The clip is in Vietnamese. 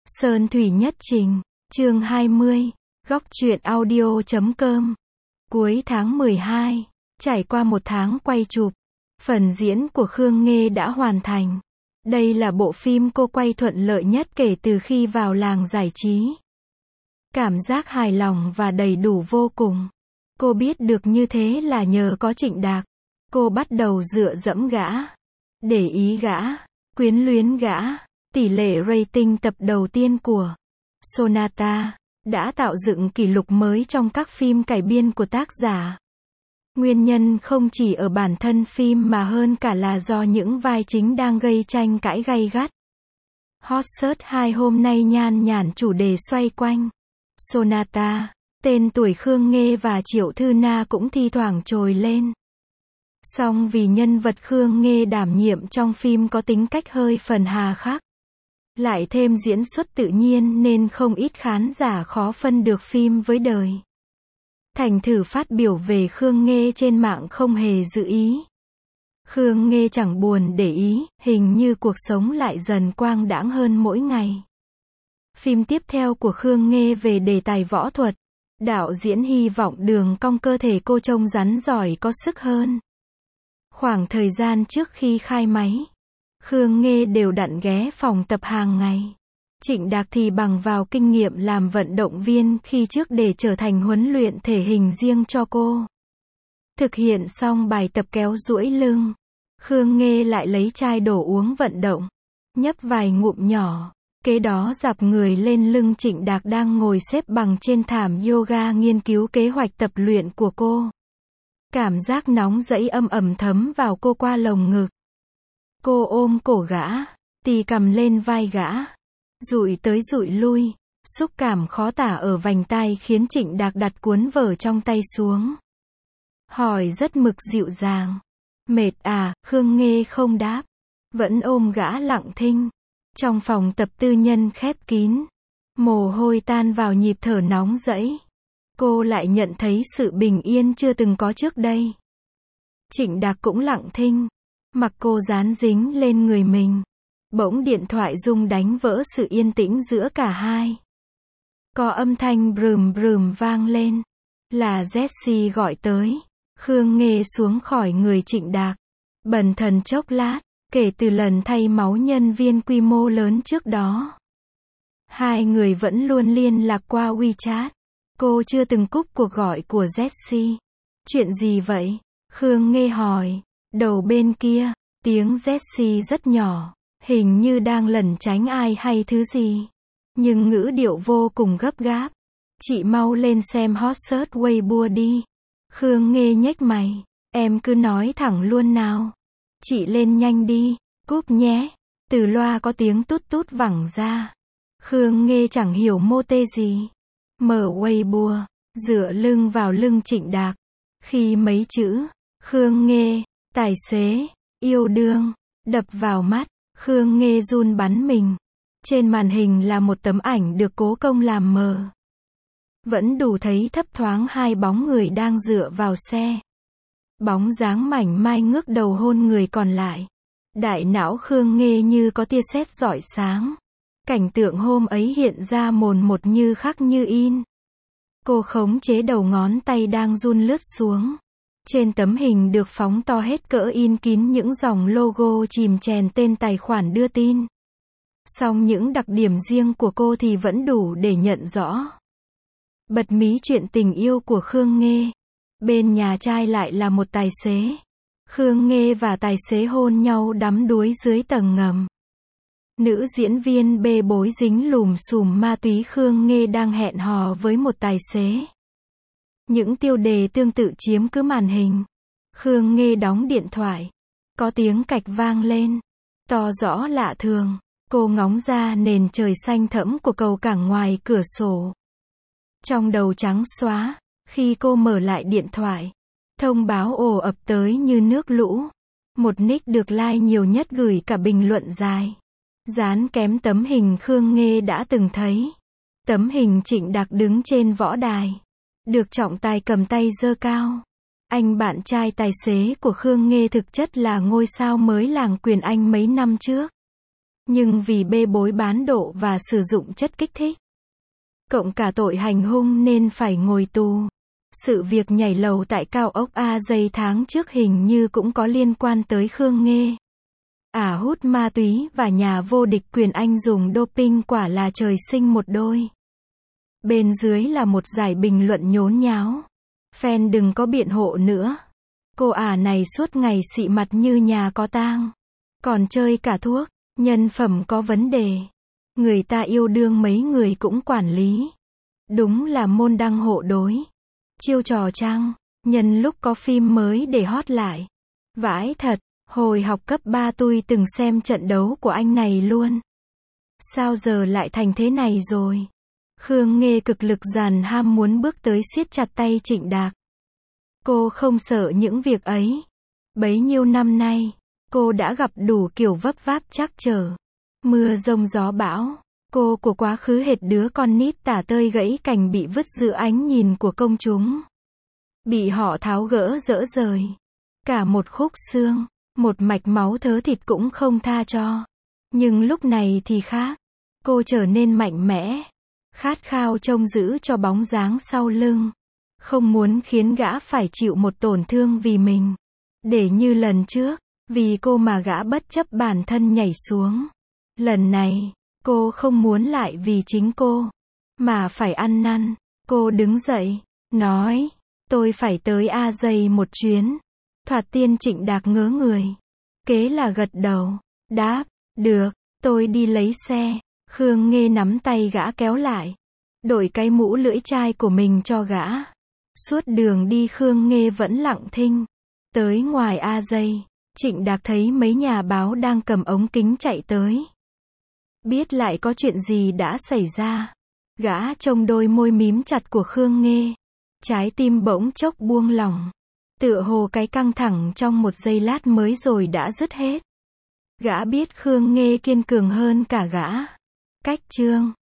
Sơn Thủy Nhất Trình, chương 20, góc truyện audio.com. Cuối tháng 12, trải qua một tháng quay chụp, phần diễn của Khương Nghê đã hoàn thành. Đây là bộ phim cô quay thuận lợi nhất kể từ khi vào làng giải trí. Cảm giác hài lòng và đầy đủ vô cùng. Cô biết được như thế là nhờ có Trịnh Đạc. Cô bắt đầu dựa dẫm gã, để ý gã, quyến luyến gã. Tỷ lệ rating tập đầu tiên của Sonata đã tạo dựng kỷ lục mới trong các phim cải biên của tác giả. Nguyên nhân không chỉ ở bản thân phim mà hơn cả là do những vai chính đang gây tranh cãi gay gắt. Hot Search 2 hôm nay nhan nhản chủ đề xoay quanh Sonata, tên tuổi Khương Nghê và Triệu Thư Na cũng thi thoảng trồi lên. Song vì nhân vật Khương Nghê đảm nhiệm trong phim có tính cách hơi phần hà khắc, lại thêm diễn xuất tự nhiên nên không ít khán giả khó phân được phim với đời. Thành thử phát biểu về Khương Nghê trên mạng không hề giữ ý. Khương Nghê chẳng buồn để ý, hình như cuộc sống lại dần quang đãng hơn mỗi ngày. Phim tiếp theo của Khương Nghê về đề tài võ thuật. Đạo diễn hy vọng đường cong cơ thể cô trông rắn giỏi có sức hơn. Khoảng thời gian trước khi khai máy, Khương Nghê đều đặn ghé phòng tập hàng ngày. Trịnh Đạc thì bằng vào kinh nghiệm làm vận động viên khi trước để trở thành huấn luyện thể hình riêng cho cô. Thực hiện xong bài tập kéo duỗi lưng, Khương Nghê lại lấy chai đổ uống vận động, nhấp vài ngụm nhỏ. Kế đó dạp người lên lưng Trịnh Đạc đang ngồi xếp bằng trên thảm yoga nghiên cứu kế hoạch tập luyện của cô. Cảm giác nóng rẫy âm ẩm thấm vào cô qua lồng ngực. Cô ôm cổ gã, tì cằm lên vai gã, dụi tới dụi lui, xúc cảm khó tả ở vành tai khiến Trịnh Đạc đặt cuốn vở trong tay xuống. Hỏi rất mực dịu dàng. Mệt à? Khương Nghê không đáp, vẫn ôm gã lặng thinh. Trong phòng tập tư nhân khép kín, mồ hôi tan vào nhịp thở nóng rẫy. Cô lại nhận thấy sự bình yên chưa từng có trước đây. Trịnh Đạc cũng lặng thinh, mặc cô dán dính lên người mình. Bỗng điện thoại rung đánh vỡ sự yên tĩnh giữa cả hai. Có âm thanh brùm brùm vang lên. Là Jessie gọi tới. Khương Nghê xuống khỏi người Trịnh Đạc, bần thần chốc lát. Kể từ lần thay máu nhân viên quy mô lớn trước đó, hai người vẫn luôn liên lạc qua WeChat. Cô chưa từng cúp cuộc gọi của Jessie. Chuyện gì vậy? Khương Nghê hỏi. Đầu bên kia, tiếng Jessie rất nhỏ, hình như đang lẩn tránh ai hay thứ gì. Nhưng ngữ điệu vô cùng gấp gáp. Chị mau lên xem hot search Weibo đi. Khương Nghê nhếch mày. Em cứ nói thẳng luôn nào. Chị lên nhanh đi, cúp nhé. Từ loa có tiếng tút tút vẳng ra. Khương Nghê chẳng hiểu mô tê gì. Mở Weibo, dựa lưng vào lưng Trịnh Đạc. Khi mấy chữ, Khương Nghê, tài xế, yêu đương, đập vào mắt, Khương Nghê run bắn mình. Trên màn hình là một tấm ảnh được cố công làm mờ. Vẫn đủ thấy thấp thoáng hai bóng người đang dựa vào xe. Bóng dáng mảnh mai ngước đầu hôn người còn lại. Đại não Khương Nghê như có tia sét rọi sáng. Cảnh tượng hôm ấy hiện ra mồn một như khắc như in. Cô khống chế đầu ngón tay đang run lướt xuống. Trên tấm hình được phóng to hết cỡ in kín những dòng logo chìm chèn tên tài khoản đưa tin. Song những đặc điểm riêng của cô thì vẫn đủ để nhận rõ. Bật mí chuyện tình yêu của Khương Nghê. Bên nhà trai lại là một tài xế. Khương Nghê và tài xế hôn nhau đắm đuối dưới tầng ngầm. Nữ diễn viên bê bối dính lùm xùm ma túy Khương Nghê đang hẹn hò với một tài xế. Những tiêu đề tương tự chiếm cứ màn hình. Khương Nghê đóng điện thoại. Có tiếng cạch vang lên. To rõ lạ thường. Cô ngóng ra nền trời xanh thẫm của cầu cảng ngoài cửa sổ. Trong đầu trắng xóa. Khi cô mở lại điện thoại, thông báo ồ ập tới như nước lũ. Một nick được like nhiều nhất gửi cả bình luận dài. Dán kém tấm hình Khương Nghê đã từng thấy. Tấm hình Trịnh Đạc đứng trên võ đài. Được trọng tài cầm tay giơ cao. Anh bạn trai tài xế của Khương Nghê thực chất là ngôi sao mới làng Quyền Anh mấy năm trước. nhưng vì bê bối bán độ và sử dụng chất kích thích, cộng cả tội hành hung nên phải ngồi tù. Sự việc nhảy lầu tại cao ốc AJ tháng trước hình như cũng có liên quan tới Khương Nghê. Ả hút ma túy và nhà vô địch quyền Anh dùng doping quả là trời sinh một đôi. Bên dưới là một dải bình luận nhốn nháo. Fan đừng có biện hộ nữa. Cô Ả này suốt ngày xị mặt như nhà có tang. Còn chơi cả thuốc, nhân phẩm có vấn đề. Người ta yêu đương mấy người cũng quản lý. Đúng là môn đăng hộ đối. Chiêu trò chăng, nhân lúc có phim mới để hot lại. Vãi thật, hồi học cấp 3 tôi từng xem trận đấu của anh này luôn. Sao giờ lại thành thế này rồi? Khương Nghê cực lực dàn ham muốn bước tới siết chặt tay Trịnh Đạc. Cô không sợ những việc ấy. Bấy nhiêu năm nay, cô đã gặp đủ kiểu vấp váp trắc trở. Mưa giông gió bão. Cô của quá khứ hệt đứa con nít tả tơi gãy cành bị vứt giữa ánh nhìn của công chúng. Bị họ tháo gỡ dỡ rời. Cả một khúc xương, một mạch máu thớ thịt cũng không tha cho. Nhưng lúc này thì khác. Cô trở nên mạnh mẽ. Khát khao trông giữ cho bóng dáng sau lưng. Không muốn khiến gã phải chịu một tổn thương vì mình. Để như lần trước, vì cô mà gã bất chấp bản thân nhảy xuống. Lần này, cô không muốn lại vì chính cô, mà phải ăn năn. Cô đứng dậy, nói, tôi phải tới AJ một chuyến. Thoạt tiên Trịnh Đạc ngớ người. Kế là gật đầu, đáp, được, tôi đi lấy xe. Khương Nghê nắm tay gã kéo lại. Đổi cái mũ lưỡi chai của mình cho gã. Suốt đường đi Khương Nghê vẫn lặng thinh. Tới ngoài AJ, Trịnh Đạc thấy mấy nhà báo đang cầm ống kính chạy tới. Biết lại có chuyện gì đã xảy ra. Gã trông đôi môi mím chặt của Khương Nghê. Trái tim bỗng chốc buông lỏng. Tựa hồ cái căng thẳng trong một giây lát mới rồi đã dứt hết. Gã biết Khương Nghê kiên cường hơn cả gã. Cách chương